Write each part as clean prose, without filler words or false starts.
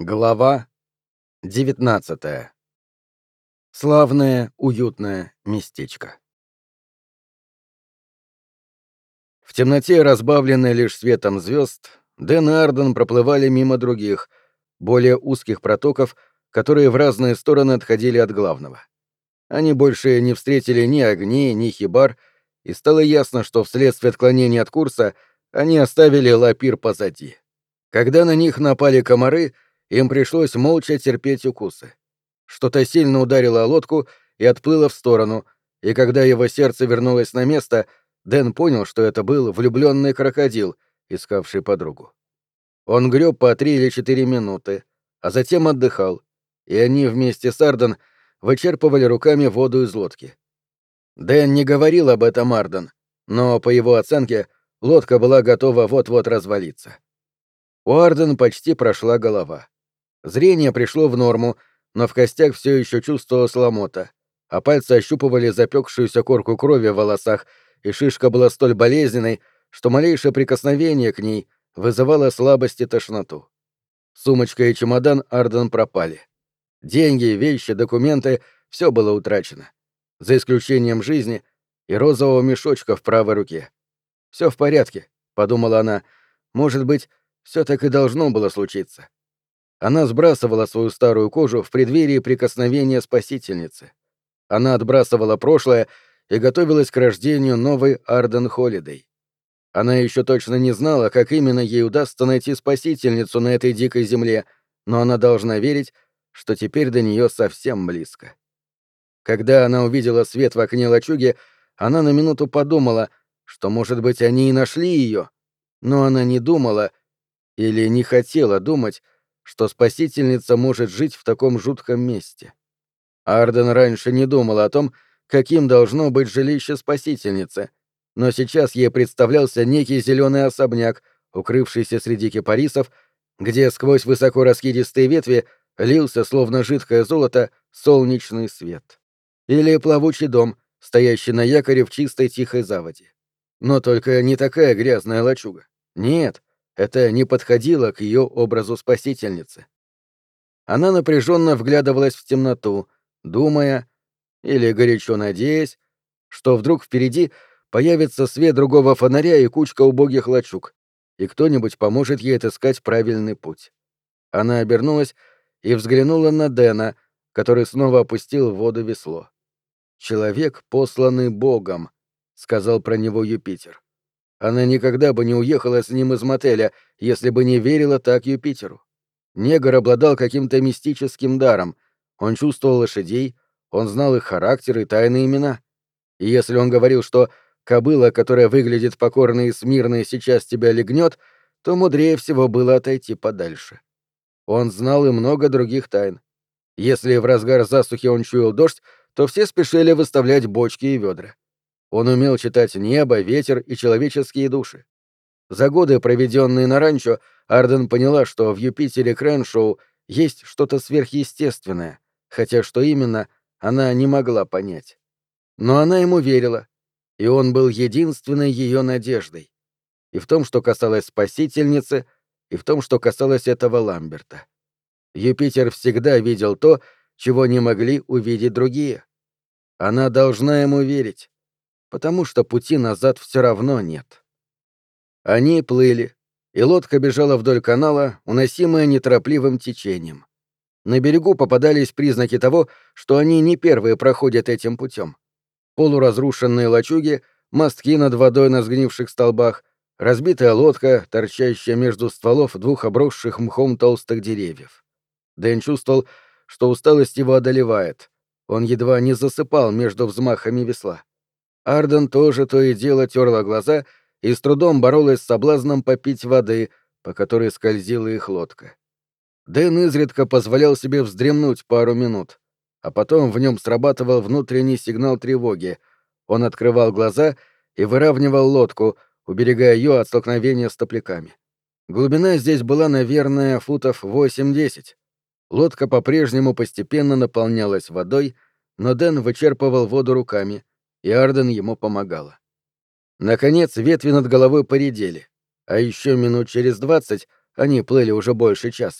Глава 19. Славное, уютное местечко. В темноте, разбавленной лишь светом звезд, Дэн и Арден проплывали мимо других, более узких протоков, которые в разные стороны отходили от главного. Они больше не встретили ни огней, ни хибар, и стало ясно, что вследствие отклонения от курса они оставили Лапир позади. Когда на них напали комары, им пришлось молча терпеть укусы. Что-то сильно ударило о лодку и отплыло в сторону, и когда его сердце вернулось на место, Дэн понял, что это был влюбленный крокодил, искавший подругу. Он греб по 3 или 4 минуты, а затем отдыхал, и они вместе с Арден вычерпывали руками воду из лодки. Дэн не говорил об этом Арден, но, по его оценке, лодка была готова вот-вот развалиться. У Арден почти прошла голова. Зрение пришло в норму, но в костях все еще чувствовалась ломота, а пальцы ощупывали запекшуюся корку крови в волосах, и шишка была столь болезненной, что малейшее прикосновение к ней вызывало слабость и тошноту. Сумочка и чемодан Арден пропали. Деньги, вещи, документы — все было утрачено. За исключением жизни и розового мешочка в правой руке. «Все в порядке», — подумала она, — «может быть, все так и должно было случиться». Она сбрасывала свою старую кожу в преддверии прикосновения спасительницы. Она отбрасывала прошлое и готовилась к рождению новой Арден Холидей. Она еще точно не знала, как именно ей удастся найти спасительницу на этой дикой земле, но она должна верить, что теперь до нее совсем близко. Когда она увидела свет в окне лачуги, она на минуту подумала, что, может быть, они и нашли ее, но она не думала или не хотела думать, что спасительница может жить в таком жутком месте. Арден раньше не думала о том, каким должно быть жилище спасительницы, но сейчас ей представлялся некий зеленый особняк, укрывшийся среди кипарисов, где сквозь высоко раскидистые ветви лился, словно жидкое золото, солнечный свет. Или плавучий дом, стоящий на якоре в чистой тихой заводе. Но только не такая грязная лачуга. Нет, это не подходило к ее образу спасительницы. Она напряженно вглядывалась в темноту, думая, или горячо надеясь, что вдруг впереди появится свет другого фонаря и кучка убогих лачуг, и кто-нибудь поможет ей отыскать правильный путь. Она обернулась и взглянула на Дэна, который снова опустил в воду весло. «Человек, посланный Богом», — сказал про него Юпитер. Она никогда бы не уехала с ним из мотеля, если бы не верила так Юпитеру. Негр обладал каким-то мистическим даром. Он чувствовал лошадей, он знал их характер и тайные имена. И если он говорил, что кобыла, которая выглядит покорной и смирной, сейчас тебя легнет, то мудрее всего было отойти подальше. Он знал и много других тайн. Если в разгар засухи он чуял дождь, то все спешили выставлять бочки и ведра. Он умел читать небо, ветер и человеческие души. За годы, проведенные на ранчо, Арден поняла, что в Юпитере Крэншоу есть что-то сверхъестественное, хотя что именно, она не могла понять. Но она ему верила, и он был единственной ее надеждой. И в том, что касалось спасительницы, и в том, что касалось этого Ламберта. Юпитер всегда видел то, чего не могли увидеть другие. Она должна ему верить, потому что пути назад все равно нет. Они плыли, и лодка бежала вдоль канала, уносимая неторопливым течением. На берегу попадались признаки того, что они не первые проходят этим путем. Полуразрушенные лачуги, мостки над водой на сгнивших столбах, разбитая лодка, торчащая между стволов двух обросших мхом толстых деревьев. Дэн чувствовал, что усталость его одолевает. Он едва не засыпал между взмахами весла. Арден тоже то и дело терла глаза и с трудом боролась с соблазном попить воды, по которой скользила их лодка. Дэн изредка позволял себе вздремнуть пару минут, а потом в нем срабатывал внутренний сигнал тревоги. Он открывал глаза и выравнивал лодку, уберегая ее от столкновения с топляками. Глубина здесь была, наверное, футов 8-10. Лодка по-прежнему постепенно наполнялась водой, но Дэн вычерпывал воду руками, и Арден ему помогала. Наконец ветви над головой поредели, а еще минут через 20, они плыли уже больше часа,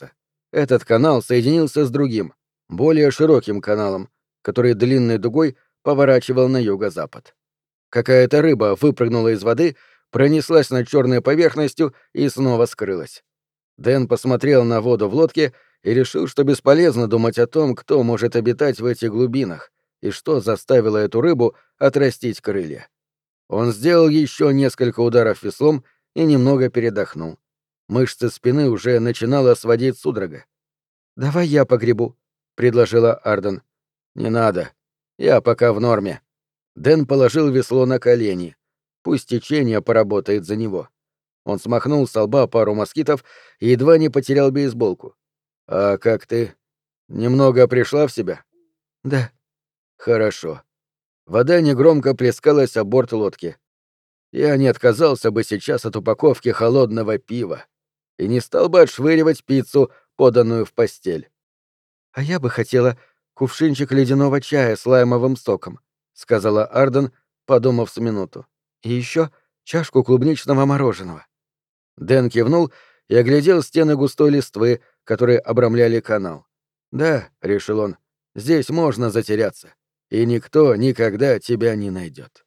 Этот канал соединился с другим, более широким каналом, который длинной дугой поворачивал на юго-запад. Какая-то рыба выпрыгнула из воды, пронеслась над черной поверхностью и снова скрылась. Дэн посмотрел на воду в лодке и решил, что бесполезно думать о том, кто может обитать в этих глубинах и что заставило эту рыбу отрастить крылья. Он сделал еще несколько ударов веслом и немного передохнул. Мышцы спины уже начинала сводить судорога. «Давай я погребу», — предложила Арден. «Не надо. Я пока в норме». Дэн положил весло на колени. Пусть течение поработает за него. Он смахнул со лба пару москитов и едва не потерял бейсболку. «А как ты? Немного пришла в себя?» «Да». «Хорошо». Вода негромко плескалась о борт лодки. Я не отказался бы сейчас от упаковки холодного пива и не стал бы отшвыривать пиццу, поданную в постель. «А я бы хотела кувшинчик ледяного чая с лаймовым соком», — сказала Арден, подумав с минуту. «И еще чашку клубничного мороженого». Дэн кивнул и оглядел стены густой листвы, которые обрамляли канал. «Да», — решил он, — «здесь можно затеряться, и никто никогда тебя не найдет».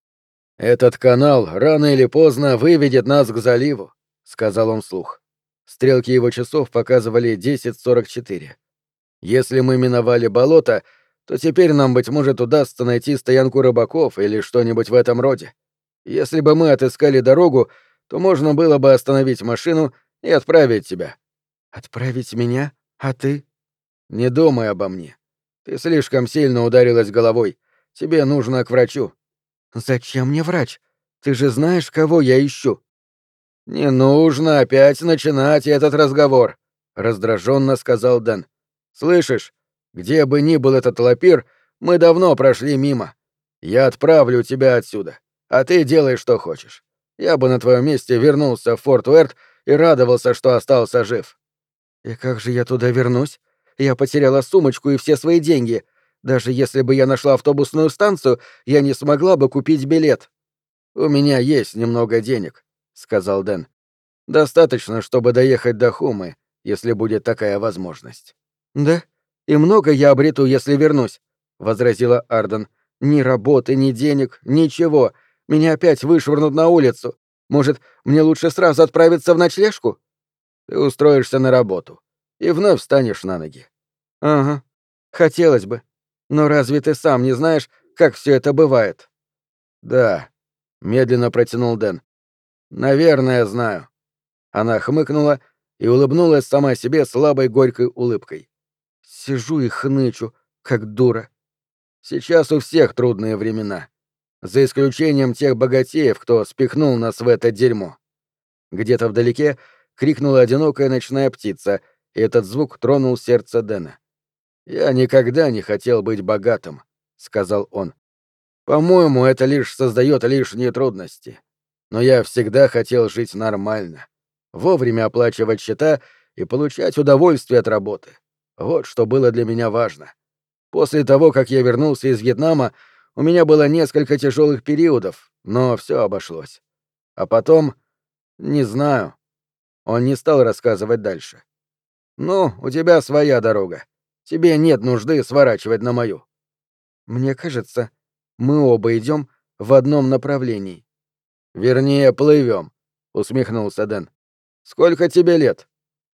«Этот канал рано или поздно выведет нас к заливу», — сказал он вслух. Стрелки его часов показывали 10:44. «Если мы миновали болото, то теперь нам, быть может, удастся найти стоянку рыбаков или что-нибудь в этом роде. Если бы мы отыскали дорогу, то можно было бы остановить машину и отправить тебя». «Отправить меня? А ты?» «Не думай обо мне. Ты слишком сильно ударилась головой. Тебе нужно к врачу». «Зачем мне врач? Ты же знаешь, кого я ищу». «Не нужно опять начинать этот разговор», — раздраженно сказал Дэн. «Слышишь, где бы ни был этот лапир, мы давно прошли мимо. Я отправлю тебя отсюда, а ты делай, что хочешь. Я бы на твоем месте вернулся в Форт Уэрт и радовался, что остался жив». «И как же я туда вернусь? Я потеряла сумочку и все свои деньги. Даже если бы я нашла автобусную станцию, я не смогла бы купить билет». «У меня есть немного денег», — сказал Дэн. «Достаточно, чтобы доехать до Хумы, если будет такая возможность». «Да? И много я обрету, если вернусь», — возразила Арден. «Ни работы, ни денег, ничего. Меня опять вышвырнут на улицу. Может, мне лучше сразу отправиться в ночлежку?» «Ты устроишься на работу и вновь встанешь на ноги». «Ага. Хотелось бы. Но разве ты сам не знаешь, как все это бывает?» «Да», — медленно протянул Дэн. «Наверное, знаю». Она хмыкнула и улыбнулась сама себе слабой горькой улыбкой. «Сижу и хнычу, как дура. Сейчас у всех трудные времена. За исключением тех богатеев, кто спихнул нас в это дерьмо». Где-то вдалеке крикнула одинокая ночная птица, и этот звук тронул сердце Дэна. «Я никогда не хотел быть богатым», — сказал он. «По-моему, это лишь создает лишние трудности. Но я всегда хотел жить нормально, вовремя оплачивать счета и получать удовольствие от работы. Вот что было для меня важно. После того, как я вернулся из Вьетнама, у меня было несколько тяжелых периодов, но все обошлось. А потом... не знаю». Он не стал рассказывать дальше. «Ну, у тебя своя дорога. Тебе нет нужды сворачивать на мою». «Мне кажется, мы оба идем в одном направлении». «Вернее, плывем», — усмехнулся Дэн. «Сколько тебе лет?»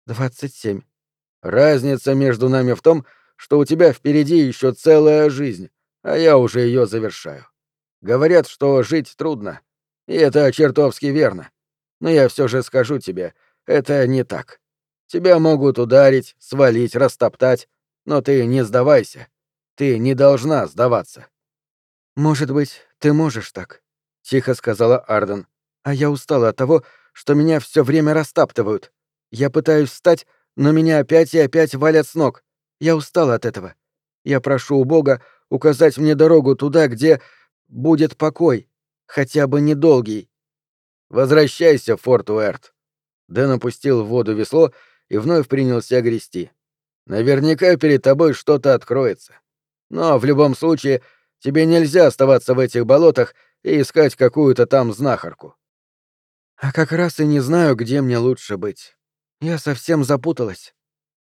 27. «Разница между нами в том, что у тебя впереди еще целая жизнь, а я уже ее завершаю. Говорят, что жить трудно, и это чертовски верно. Но я все же скажу тебе, это не так. Тебя могут ударить, свалить, растоптать, но ты не сдавайся. Ты не должна сдаваться». «Может быть, ты можешь так», — тихо сказала Арден. «А я устала от того, что меня все время растаптывают. Я пытаюсь встать, но меня опять и опять валят с ног. Я устала от этого. Я прошу у Бога указать мне дорогу туда, где будет покой, хотя бы недолгий». «Возвращайся в Форт Уэрт». Дэн опустил в воду весло и вновь принялся грести. «Наверняка перед тобой что-то откроется. Но в любом случае тебе нельзя оставаться в этих болотах и искать какую-то там знахарку». «А как раз и не знаю, где мне лучше быть. Я совсем запуталась».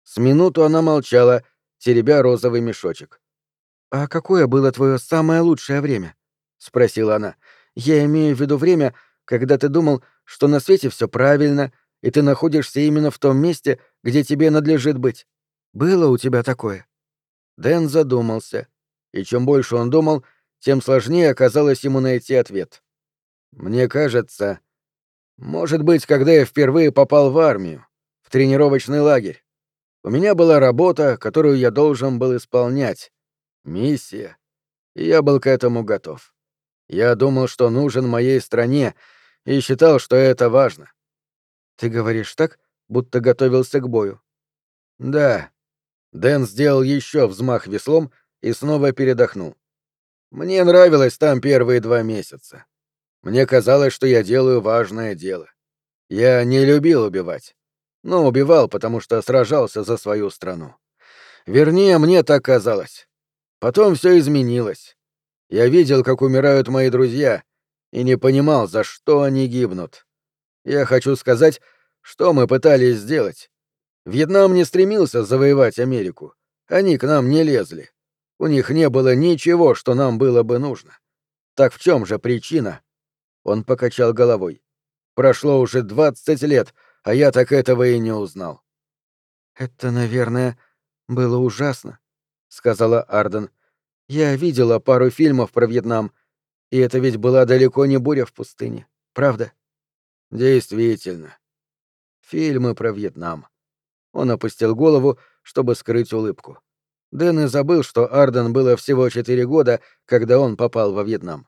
С минуту она молчала, теребя розовый мешочек. «А какое было твое самое лучшее время?» — спросила она. «Я имею в виду время, когда ты думал, что на свете все правильно, и ты находишься именно в том месте, где тебе надлежит быть. Было у тебя такое?» Дэн задумался, и чем больше он думал, тем сложнее оказалось ему найти ответ. «Мне кажется, может быть, когда я впервые попал в армию, в тренировочный лагерь. У меня была работа, которую я должен был исполнять. Миссия. И я был к этому готов. Я думал, что нужен моей стране, и считал, что это важно». «Ты говоришь так, будто готовился к бою». «Да». Дэн сделал еще взмах веслом и снова передохнул. «Мне нравилось там первые 2 месяца. Мне казалось, что я делаю важное дело. Я не любил убивать, но убивал, потому что сражался за свою страну. Вернее, мне так казалось. Потом все изменилось. Я видел, как умирают мои друзья, и не понимал, за что они гибнут. Я хочу сказать, что мы пытались сделать. Вьетнам не стремился завоевать Америку. Они к нам не лезли. У них не было ничего, что нам было бы нужно. Так в чем же причина?» Он покачал головой. «Прошло уже 20 лет, а я так этого и не узнал». «Это, наверное, было ужасно», — сказала Арден. «Я видела пару фильмов про Вьетнам, и это ведь была далеко не буря в пустыне, правда?» «Действительно. Фильмы про Вьетнам». Он опустил голову, чтобы скрыть улыбку. Дэн и забыл, что Арден было всего 4 года, когда он попал во Вьетнам.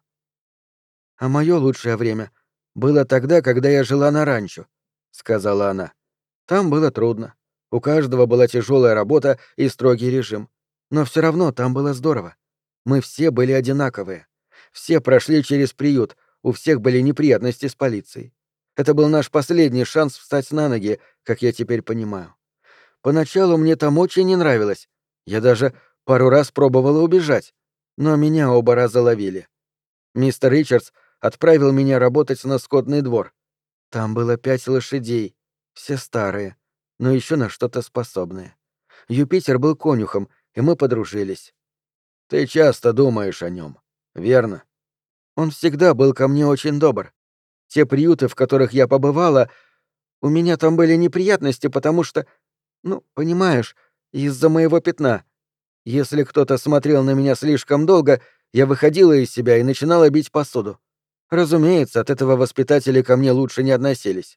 «А мое лучшее время было тогда, когда я жила на ранчо», — сказала она. «Там было трудно. У каждого была тяжелая работа и строгий режим. Но все равно там было здорово. Мы все были одинаковые. Все прошли через приют, у всех были неприятности с полицией. Это был наш последний шанс встать на ноги, как я теперь понимаю. Поначалу мне там очень не нравилось. Я даже пару раз пробовала убежать, но меня оба раза ловили. Мистер Ричардс отправил меня работать на скотный двор. Там было 5 лошадей, все старые, но еще на что-то способные. Юпитер был конюхом, и мы подружились. Ты часто думаешь о нем, верно? Он всегда был ко мне очень добр. Те приюты, в которых я побывала, у меня там были неприятности, потому что, ну, понимаешь, из-за моего пятна. Если кто-то смотрел на меня слишком долго, я выходила из себя и начинала бить посуду. Разумеется, от этого воспитатели ко мне лучше не относились.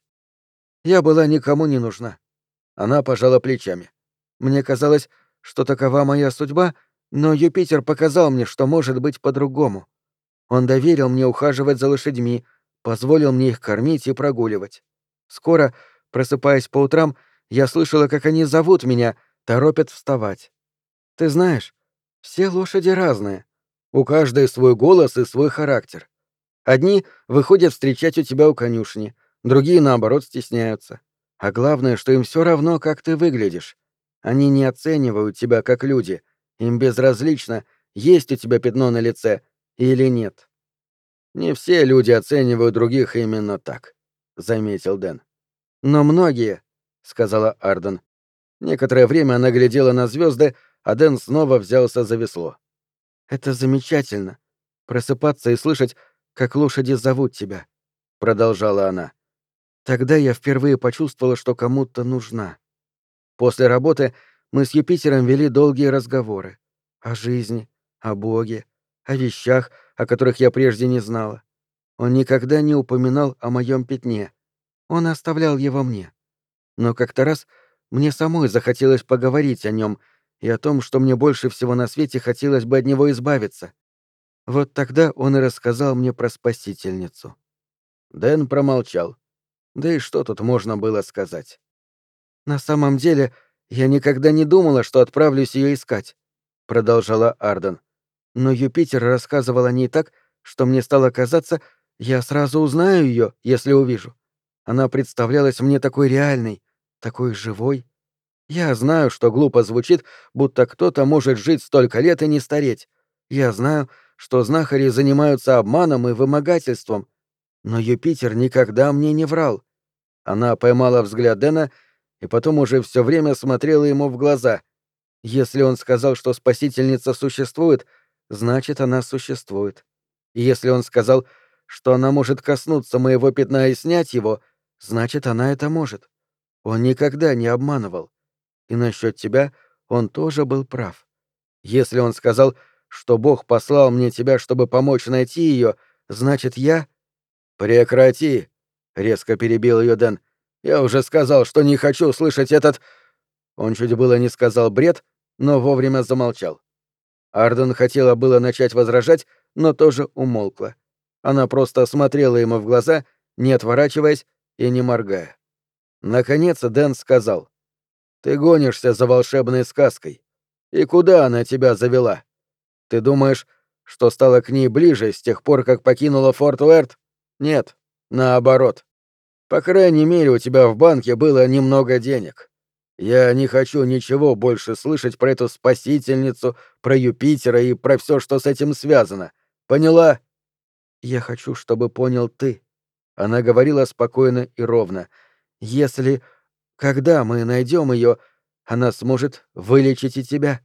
Я была никому не нужна. Она пожала плечами. Мне казалось, что такова моя судьба, но Юпитер показал мне, что может быть по-другому. Он доверил мне ухаживать за лошадьми, позволил мне их кормить и прогуливать. Скоро, просыпаясь по утрам, я слышала, как они зовут меня, торопят вставать. Ты знаешь, все лошади разные. У каждой свой голос и свой характер. Одни выходят встречать у тебя у конюшни, другие, наоборот, стесняются. А главное, что им все равно, как ты выглядишь. Они не оценивают тебя как люди. Им безразлично, есть у тебя пятно на лице или нет. «Не все люди оценивают других именно так», — заметил Дэн. «Но многие», — сказала Арден. Некоторое время она глядела на звезды, а Дэн снова взялся за весло. «Это замечательно. Просыпаться и слышать, как лошади зовут тебя», — продолжала она. «Тогда я впервые почувствовала, что кому-то нужна. После работы мы с Юпитером вели долгие разговоры. О жизни, о Боге, о вещах, о которых я прежде не знала. Он никогда не упоминал о моем пятне. Он оставлял его мне. Но как-то раз мне самой захотелось поговорить о нем и о том, что мне больше всего на свете хотелось бы от него избавиться. Вот тогда он и рассказал мне про спасительницу». Дэн промолчал. Да и что тут можно было сказать? «На самом деле, я никогда не думала, что отправлюсь ее искать», — продолжала Арден. «Но Юпитер рассказывал о ней так, что мне стало казаться, я сразу узнаю ее, если увижу. Она представлялась мне такой реальной, такой живой. Я знаю, что глупо звучит, будто кто-то может жить столько лет и не стареть. Я знаю, что знахари занимаются обманом и вымогательством. Но Юпитер никогда мне не врал». Она поймала взгляд Дэна и потом уже все время смотрела ему в глаза. Если он сказал, что спасительница существует, значит, она существует. И если он сказал, что она может коснуться моего пятна и снять его, значит, она это может. Он никогда не обманывал. И насчет тебя он тоже был прав. Если он сказал, что Бог послал мне тебя, чтобы помочь найти ее, значит, я... «Прекрати!» — резко перебил ее Дэн. «Я уже сказал, что не хочу слышать этот...» Он чуть было не сказал бред, но вовремя замолчал. Арден хотела было начать возражать, но тоже умолкла. Она просто смотрела ему в глаза, не отворачиваясь и не моргая. Наконец Дэн сказал: «Ты гонишься за волшебной сказкой. И куда она тебя завела? Ты думаешь, что стала к ней ближе с тех пор, как покинула Форт Уэрт? Нет, наоборот. По крайней мере, у тебя в банке было немного денег. Я не хочу ничего больше слышать про эту спасительницу, про Юпитера и про все, что с этим связано. Поняла?» «Я хочу, чтобы понял ты». Она говорила спокойно и ровно. «Если... Когда мы найдем ее, она сможет вылечить и тебя».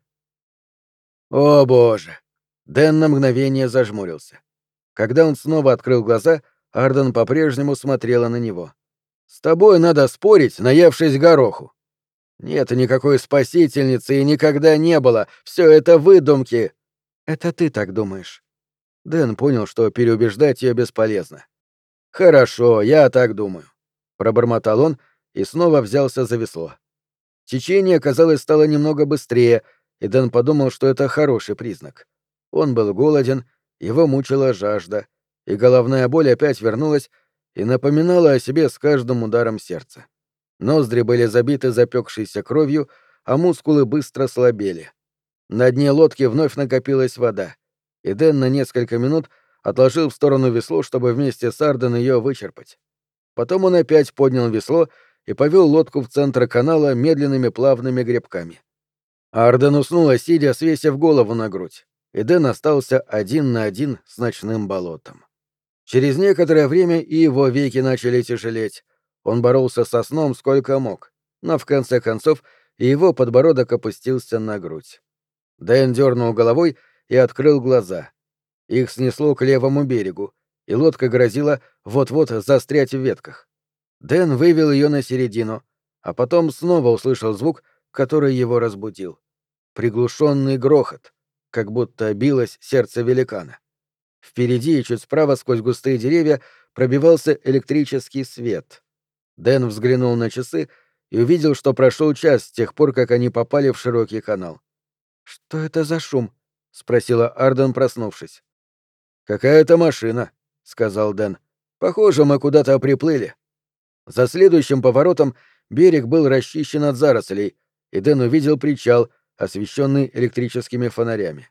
«О, Боже!» Дэн на мгновение зажмурился. Когда он снова открыл глаза, Арден по-прежнему смотрела на него. «С тобой надо спорить, наевшись гороху. Нет никакой спасительницы и никогда не было. Все это выдумки». «Это ты так думаешь». Дэн понял, что переубеждать ее бесполезно. «Хорошо, я так думаю», — пробормотал он и снова взялся за весло. Течение, казалось, стало немного быстрее, и Дэн подумал, что это хороший признак. Он был голоден, его мучила жажда, и головная боль опять вернулась и напоминала о себе с каждым ударом сердца. Ноздри были забиты запекшейся кровью, а мускулы быстро слабели. На дне лодки вновь накопилась вода, и Дэн на несколько минут отложил в сторону весло, чтобы вместе с Арден ее вычерпать. Потом он опять поднял весло и повел лодку в центр канала медленными плавными гребками. Арден уснула, сидя, свесив голову на грудь, и Дэн остался один на один с ночным болотом. Через некоторое время и его веки начали тяжелеть. Он боролся со сном сколько мог, но в конце концов и его подбородок опустился на грудь. Дэн дернул головой и открыл глаза. Их снесло к левому берегу, и лодка грозила вот-вот застрять в ветках. Дэн вывел ее на середину, а потом снова услышал звук, который его разбудил. Приглушенный грохот, как будто билось сердце великана. Впереди и чуть справа сквозь густые деревья пробивался электрический свет. Дэн взглянул на часы и увидел, что прошел час с тех пор, как они попали в широкий канал. «Что это за шум?» — спросила Арден, проснувшись. «Какая-то машина», — сказал Дэн. «Похоже, мы куда-то приплыли». За следующим поворотом берег был расчищен от зарослей, и Дэн увидел причал, освещенный электрическими фонарями.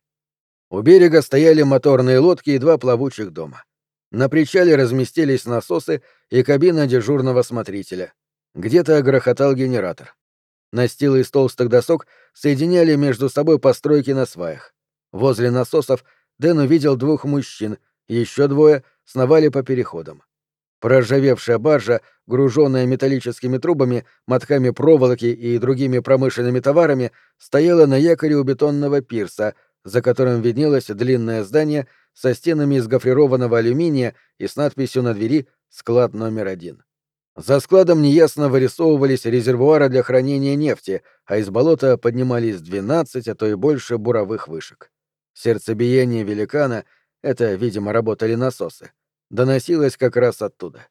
У берега стояли моторные лодки и два плавучих дома. На причале разместились насосы и кабина дежурного смотрителя. Где-то грохотал генератор. Настилы из толстых досок соединяли между собой постройки на сваях. Возле насосов Дэн увидел двух мужчин, еще двое сновали по переходам. Проржавевшая баржа, груженная металлическими трубами, мотками проволоки и другими промышленными товарами, стояла на якоре у бетонного пирса, за которым виднелось длинное здание со стенами из гофрированного алюминия и с надписью на двери «Склад номер 1». За складом неясно вырисовывались резервуары для хранения нефти, а из болота поднимались 12, а то и больше буровых вышек. Сердцебиение великана — это, видимо, работали насосы — доносилось как раз оттуда.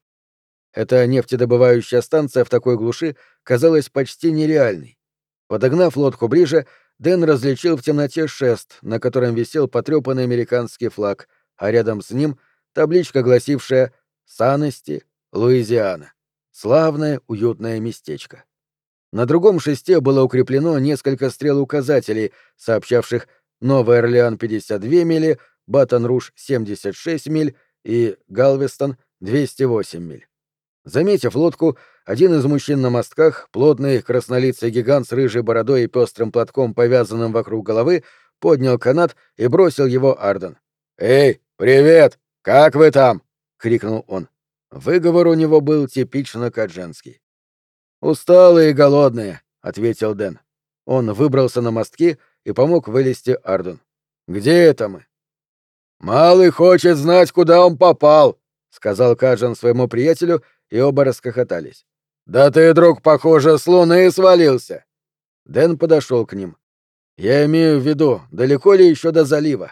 Эта нефтедобывающая станция в такой глуши казалась почти нереальной. Подогнав лодку ближе, Дэн различил в темноте шест, на котором висел потрепанный американский флаг, а рядом с ним табличка, гласившая «Санести, Луизиана». Славное, уютное местечко. На другом шесте было укреплено несколько стрел-указателей, сообщавших Новый Орлеан 52 мили, Батон-Руж 76 миль и Галвестон 208 миль. Заметив лодку, один из мужчин на мостках, плотный краснолицый гигант с рыжей бородой и пестрым платком, повязанным вокруг головы, поднял канат и бросил его Арден. «Эй, привет! Как вы там?» — крикнул он. Выговор у него был типично кадженский. «Усталые и голодные», — ответил Дэн. Он выбрался на мостки и помог вылезти Арден. «Где это мы?» «Малый хочет знать, куда он попал», — сказал Каджан своему приятелю, и оба расхохотались. «Да ты, друг, похоже, с луны свалился». Дэн подошел к ним. «Я имею в виду, далеко ли еще до залива?»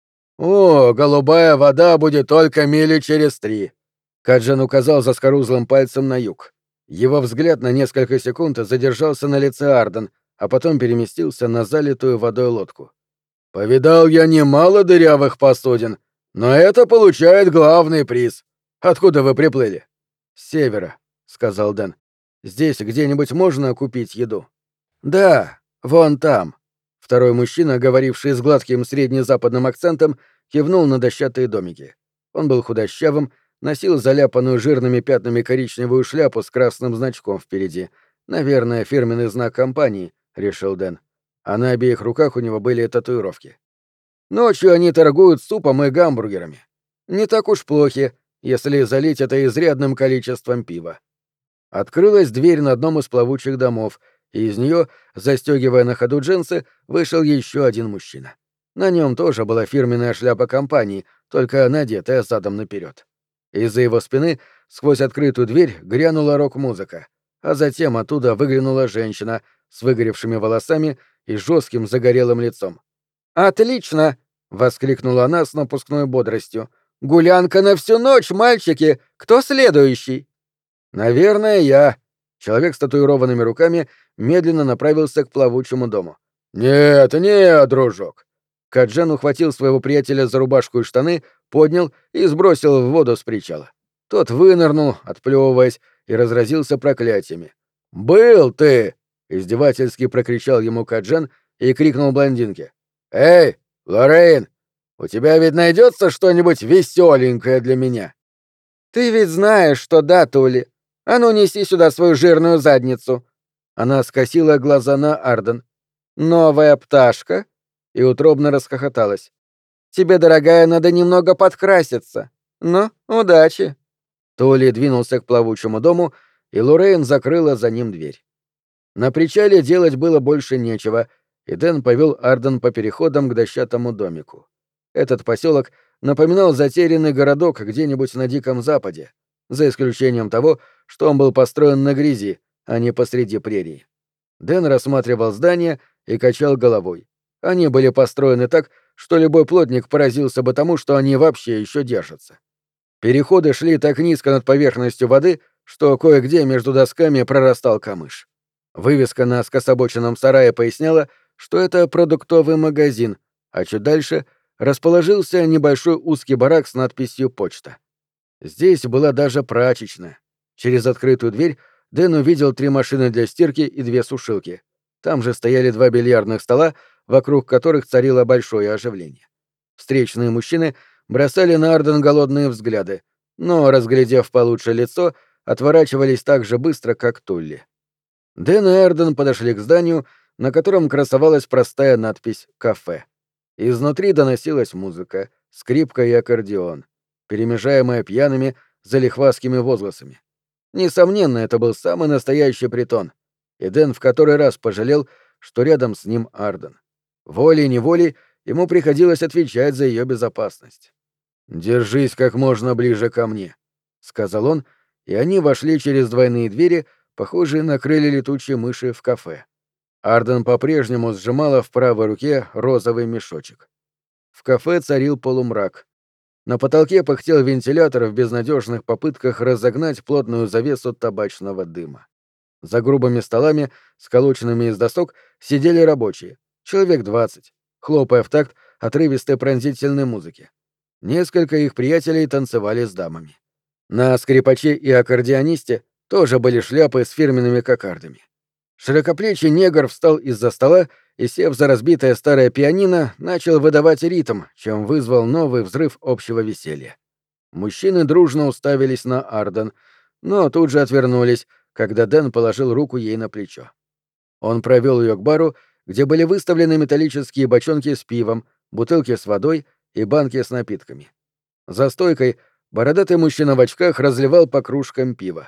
«О, голубая вода будет только мили через 3». Каджан указал заскорузлым пальцем на юг. Его взгляд на несколько секунд задержался на лице Арден, а потом переместился на залитую водой лодку. «Повидал я немало дырявых посудин, но это получает главный приз. Откуда вы приплыли?» «С севера», — сказал Дэн. «Здесь где-нибудь можно купить еду?» «Да, вон там». Второй мужчина, говоривший с гладким среднезападным акцентом, кивнул на дощатые домики. Он был худощавым, носил заляпанную жирными пятнами коричневую шляпу с красным значком впереди. Наверное, фирменный знак компании, — решил Дэн. А на обеих руках у него были татуировки. Ночью они торгуют супом и гамбургерами. Не так уж плохи, если залить это изрядным количеством пива. Открылась дверь на одном из плавучих домов, и из нее, застегивая на ходу джинсы, вышел еще один мужчина. На нем тоже была фирменная шляпа компании, только надетая задом наперед. Из-за его спины сквозь открытую дверь грянула рок-музыка, а затем оттуда выглянула женщина с выгоревшими волосами и жестким загорелым лицом. «Отлично!» — воскликнула она с напускной бодростью. «Гулянка на всю ночь, мальчики! Кто следующий?» «Наверное, я». Человек с татуированными руками медленно направился к плавучему дому. «Нет, нет, дружок!» Каджан ухватил своего приятеля за рубашку и штаны, поднял и сбросил в воду с причала. Тот вынырнул, отплевываясь, и разразился проклятиями. «Был ты!» — издевательски прокричал ему Каджан и крикнул блондинке. «Эй, Лоррейн, у тебя ведь найдется что-нибудь веселенькое для меня?» «Ты ведь знаешь, что да, Тули. А ну неси сюда свою жирную задницу!» Она скосила глаза на Арден. «Новая пташка?» И утробно расхохоталась. «Тебе, дорогая, надо немного подкраситься. Ну, удачи!» Тули двинулся к плавучему дому, и Лоррейн закрыла за ним дверь. На причале делать было больше нечего, и Дэн повел Арден по переходам к дощатому домику. Этот поселок напоминал затерянный городок где-нибудь на Диком Западе, за исключением того, что он был построен на грязи, а не посреди прерии. Дэн рассматривал здания и качал головой. Они были построены так, что любой плотник поразился бы тому, что они вообще еще держатся. Переходы шли так низко над поверхностью воды, что кое-где между досками прорастал камыш. Вывеска на скособоченном сарае поясняла, что это продуктовый магазин, а чуть дальше расположился небольшой узкий барак с надписью «Почта». Здесь была даже прачечная. Через открытую дверь Дэн увидел 3 машины для стирки и 2 сушилки. Там же стояли 2 бильярдных стола, вокруг которых царило большое оживление. Встречные мужчины бросали на Арден голодные взгляды, но, разглядев получше лицо, отворачивались так же быстро, как Тулли. Дэн и Арден подошли к зданию, на котором красовалась простая надпись «Кафе». Изнутри доносилась музыка, скрипка и аккордеон, перемежаемая пьяными, залихватскими возгласами. Несомненно, это был самый настоящий притон, и Дэн в который раз пожалел, что рядом с ним Арден. Волей-неволей ему приходилось отвечать за ее безопасность. «Держись как можно ближе ко мне», — сказал он, и они вошли через двойные двери, похожие на крылья летучей мыши, в кафе. Арден по-прежнему сжимала в правой руке розовый мешочек. В кафе царил полумрак. На потолке пыхтел вентилятор в безнадежных попытках разогнать плотную завесу табачного дыма. За грубыми столами, сколоченными из досок, сидели рабочие, человек 20, хлопая в такт отрывистой пронзительной музыки. Несколько их приятелей танцевали с дамами. На скрипаче и аккордеонисте тоже были шляпы с фирменными кокардами. Широкоплечий негр встал из-за стола и, сев за разбитое старое пианино, начал выдавать ритм, чем вызвал новый взрыв общего веселья. Мужчины дружно уставились на Арден, но тут же отвернулись, когда Дэн положил руку ей на плечо. Он провел ее к бару, где были выставлены металлические бочонки с пивом, бутылки с водой и банки с напитками. За стойкой бородатый мужчина в очках разливал по кружкам пиво.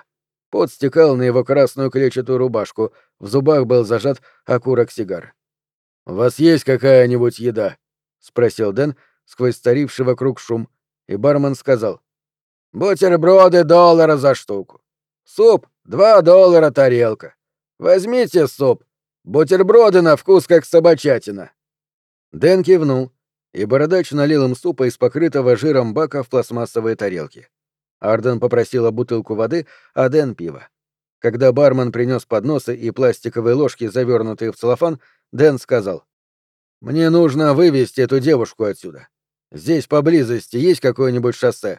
Пот стекал на его красную клетчатую рубашку, в зубах был зажат окурок сигары. «У вас есть какая-нибудь еда?» — спросил Дэн сквозь царивший вокруг шум, и бармен сказал: «Бутерброды $1 за штуку. Суп $2 тарелка. Возьмите суп. Бутерброды на вкус как собачатина». Дэн кивнул, и бородач налил им супа из покрытого жиром бака в пластмассовые тарелки. Арден попросила бутылку воды, а Дэн — пива. Когда бармен принес подносы и пластиковые ложки, завернутые в целлофан, Дэн сказал: «Мне нужно вывезти эту девушку отсюда. Здесь поблизости есть какое-нибудь шоссе?»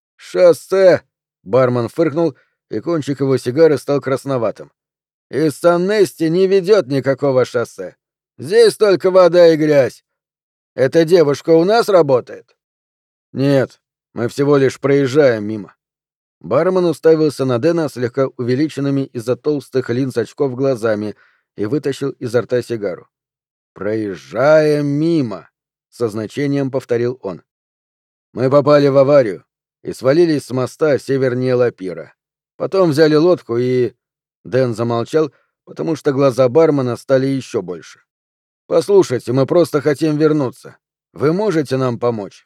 «Шоссе!» — бармен фыркнул, и кончик его сигары стал красноватым. «Из Сан-Нести не ведет никакого шоссе. Здесь только вода и грязь. Эта девушка у нас работает?» «Нет, мы всего лишь проезжаем мимо». Бармен уставился на Дэна слегка увеличенными из-за толстых линз очков глазами и вытащил изо рта сигару. «Проезжаем мимо», — со значением повторил он. «Мы попали в аварию и свалились с моста севернее Лапира. Потом взяли лодку и...» Дэн замолчал, потому что глаза бармена стали еще больше. «Послушайте, мы просто хотим вернуться. Вы можете нам помочь?»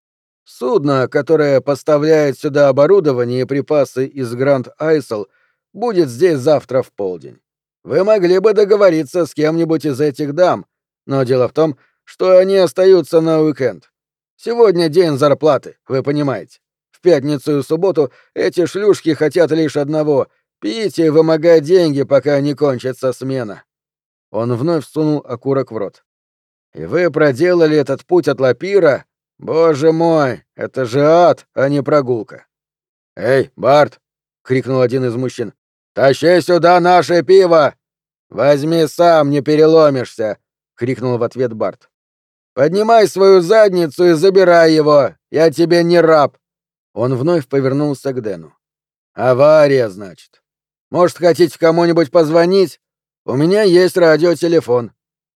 «Судно, которое поставляет сюда оборудование и припасы из Гранд-Айсел, будет здесь завтра в полдень. Вы могли бы договориться с кем-нибудь из этих дам, но дело в том, что они остаются на уикенд. Сегодня день зарплаты, вы понимаете. В пятницу и субботу эти шлюшки хотят лишь одного — пить и вымогать деньги, пока не кончится смена». Он вновь сунул окурок в рот. «И вы проделали этот путь от Лапира? Боже мой, это же ад, а не прогулка!» «Эй, Барт!» — крикнул один из мужчин. «Тащи сюда наше пиво!» «Возьми сам, не переломишься!» — крикнул в ответ Барт. «Поднимай свою задницу и забирай его! Я тебе не раб!» Он вновь повернулся к Дэну. «Авария, значит. Может, хотите кому-нибудь позвонить? У меня есть радиотелефон».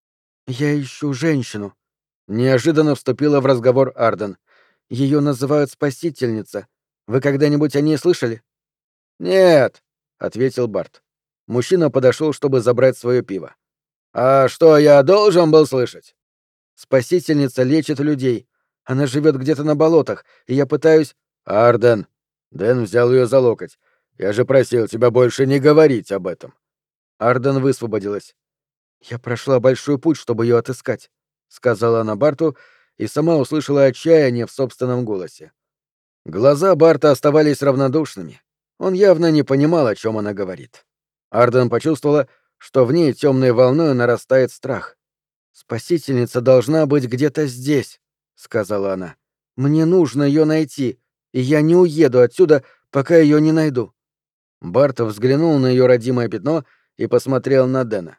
«Я ищу женщину», — неожиданно вступила в разговор Арден. «Ее называют Спасительница. Вы когда-нибудь о ней слышали?» «Нет», — ответил Барт. Мужчина подошел, чтобы забрать свое пиво. «А что я должен был слышать?» «Спасительница лечит людей. Она живет где-то на болотах, и я пытаюсь...» «Арден!» Дэн взял ее за локоть. «Я же просил тебя больше не говорить об этом». Арден высвободилась. «Я прошла большой путь, чтобы ее отыскать», — сказала она Барту, и сама услышала отчаяние в собственном голосе. Глаза Барта оставались равнодушными. Он явно не понимал, о чем она говорит. Арден почувствовала, что в ней темной волной нарастает страх. «Спасительница должна быть где-то здесь», — сказала она. «Мне нужно ее найти, и я не уеду отсюда, пока ее не найду». Барт взглянул на ее родимое пятно и посмотрел на Дэна.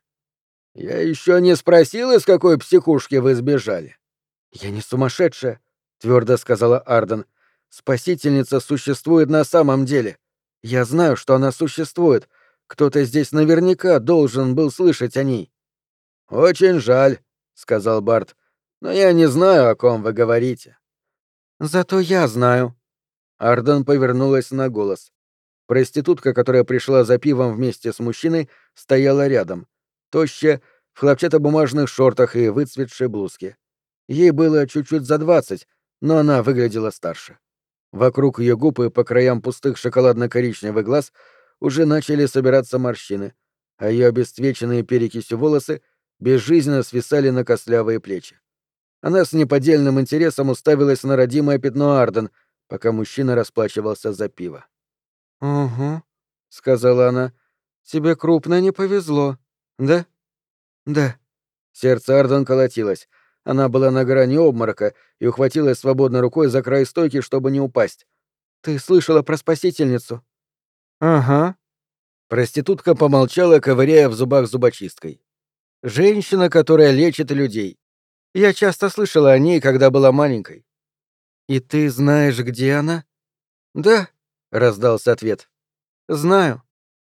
«Я еще не спросил, из какой психушки вы сбежали». «Я не сумасшедшая», — твердо сказала Арден. «Спасительница существует на самом деле. Я знаю, что она существует. Кто-то здесь наверняка должен был слышать о ней». «Очень жаль», — сказал Барт, — «но я не знаю, о ком вы говорите». «Зато я знаю». Арден повернулась на голос. Проститутка, которая пришла за пивом вместе с мужчиной, стояла рядом, тощая, в хлопчатобумажных шортах и выцветшей блузке. Ей было чуть-чуть за 20, но она выглядела старше. Вокруг ее губ и по краям пустых шоколадно-коричневых глаз уже начали собираться морщины, а ее обесцвеченные перекисью волосы безжизненно свисали на костлявые плечи. Она с неподдельным интересом уставилась на родимое пятно Арден, пока мужчина расплачивался за пиво. «Угу», — сказала она, — «тебе крупно не повезло, да?» «Да». Сердце Арден колотилось. Она была на грани обморока и ухватилась свободной рукой за край стойки, чтобы не упасть. «Ты слышала про спасительницу?» «Ага». Проститутка помолчала, ковыряя в зубах зубочисткой. «Женщина, которая лечит людей. Я часто слышала о ней, когда была маленькой». «И ты знаешь, где она?» «Да», — раздался ответ. «Знаю».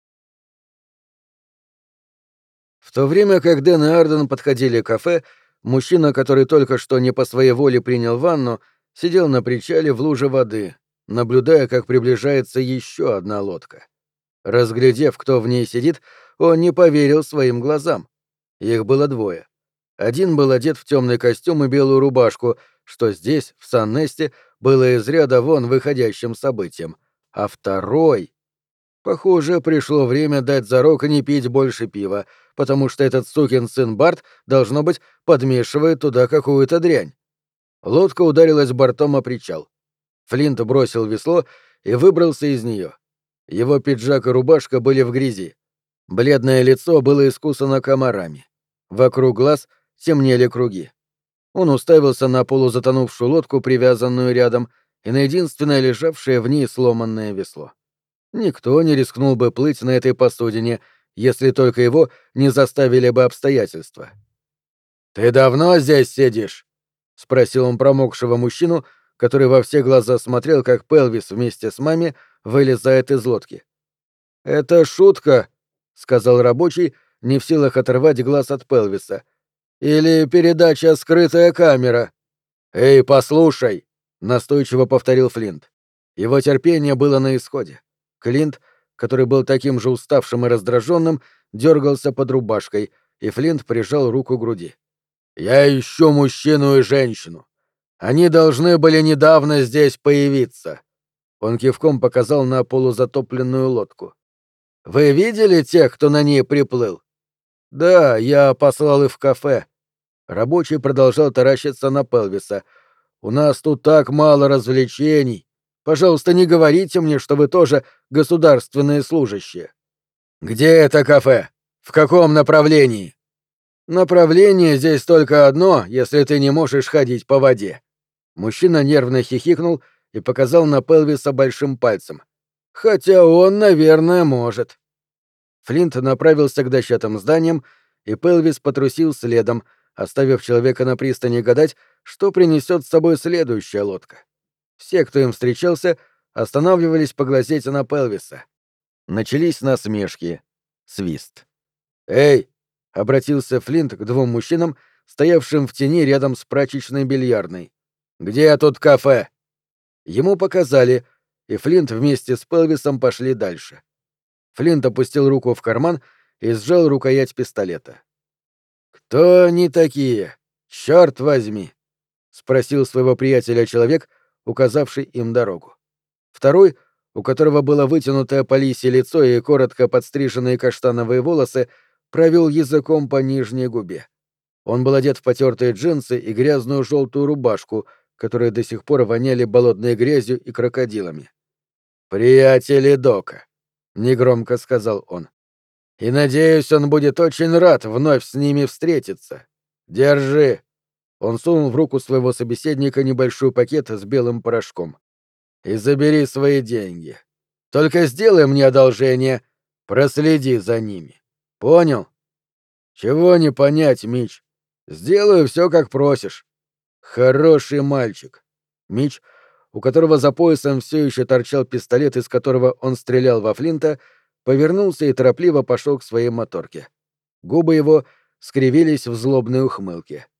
В то время как Дэн и Арден подходили к кафе, мужчина, который только что не по своей воле принял ванну, сидел на причале в луже воды, наблюдая, как приближается еще одна лодка. Разглядев, кто в ней сидит, он не поверил своим глазам. Их было двое. Один был одет в темный костюм и белую рубашку, что здесь, в Сан-Несте, было из ряда вон выходящим событием. А второй... Похоже, пришло время дать зарок не пить больше пива, потому что этот сукин сын Барт, должно быть, подмешивает туда какую-то дрянь. Лодка ударилась бортом о причал. Флинт бросил весло и выбрался из нее. Его пиджак и рубашка были в грязи. Бледное лицо было искусано комарами. Вокруг глаз темнели круги. Он уставился на полузатонувшую лодку, привязанную рядом, и на единственное лежавшее в ней сломанное весло. Никто не рискнул бы плыть на этой посудине, если только его не заставили бы обстоятельства. «Ты давно здесь сидишь?» — спросил он промокшего мужчину, который во все глаза смотрел, как Пелвис вместе с мамой вылезает из лодки. «Это шутка», — сказал рабочий, не в силах оторвать глаз от Пелвиса. «Или передача «Скрытая камера». «Эй, послушай!» — настойчиво повторил Флинт. Его терпение было на исходе. Клинт, который был таким же уставшим и раздраженным, дергался под рубашкой, и Флинт прижал руку к груди. «Я ищу мужчину и женщину. Они должны были недавно здесь появиться». Он кивком показал на полузатопленную лодку. «Вы видели тех, кто на ней приплыл?» «Да, я послал их в кафе». Рабочий продолжал таращиться на Пелвиса. «У нас тут так мало развлечений. Пожалуйста, не говорите мне, что вы тоже государственные служащие». «Где это кафе? В каком направлении?» «Направление здесь только одно, если ты не можешь ходить по воде». Мужчина нервно хихикнул и показал на Пелвиса большим пальцем. «Хотя он, наверное, может». Флинт направился к дощатым зданиям, и Пелвис потрусил следом, оставив человека на пристани гадать, что принесет с собой следующая лодка. Все, кто им встречался, останавливались поглазеть на Пелвиса. Начались насмешки. Свист. «Эй!» — обратился Флинт к двум мужчинам, стоявшим в тени рядом с прачечной бильярдной. «Где тут кафе?» Ему показали, и Флинт вместе с Пелвисом пошли дальше. Флинт опустил руку в карман и сжал рукоять пистолета. «Кто они такие? Чёрт возьми!» — спросил своего приятеля человек, указавший им дорогу. Второй, у которого было вытянутое по лисе лицо и коротко подстриженные каштановые волосы, провел языком по нижней губе. Он был одет в потертые джинсы и грязную желтую рубашку, которые до сих пор воняли болотной грязью и крокодилами. «Приятели Дока», — негромко сказал он. «И надеюсь, он будет очень рад вновь с ними встретиться. Держи». Он сунул в руку своего собеседника небольшой пакет с белым порошком. «И забери свои деньги. Только сделай мне одолжение, проследи за ними. Понял?» «Чего не понять, Мич. Сделаю все, как просишь». «Хороший мальчик». Мич, у которого за поясом все еще торчал пистолет, из которого он стрелял во Флинта, повернулся и торопливо пошел к своей моторке. Губы его скривились в злобной ухмылке.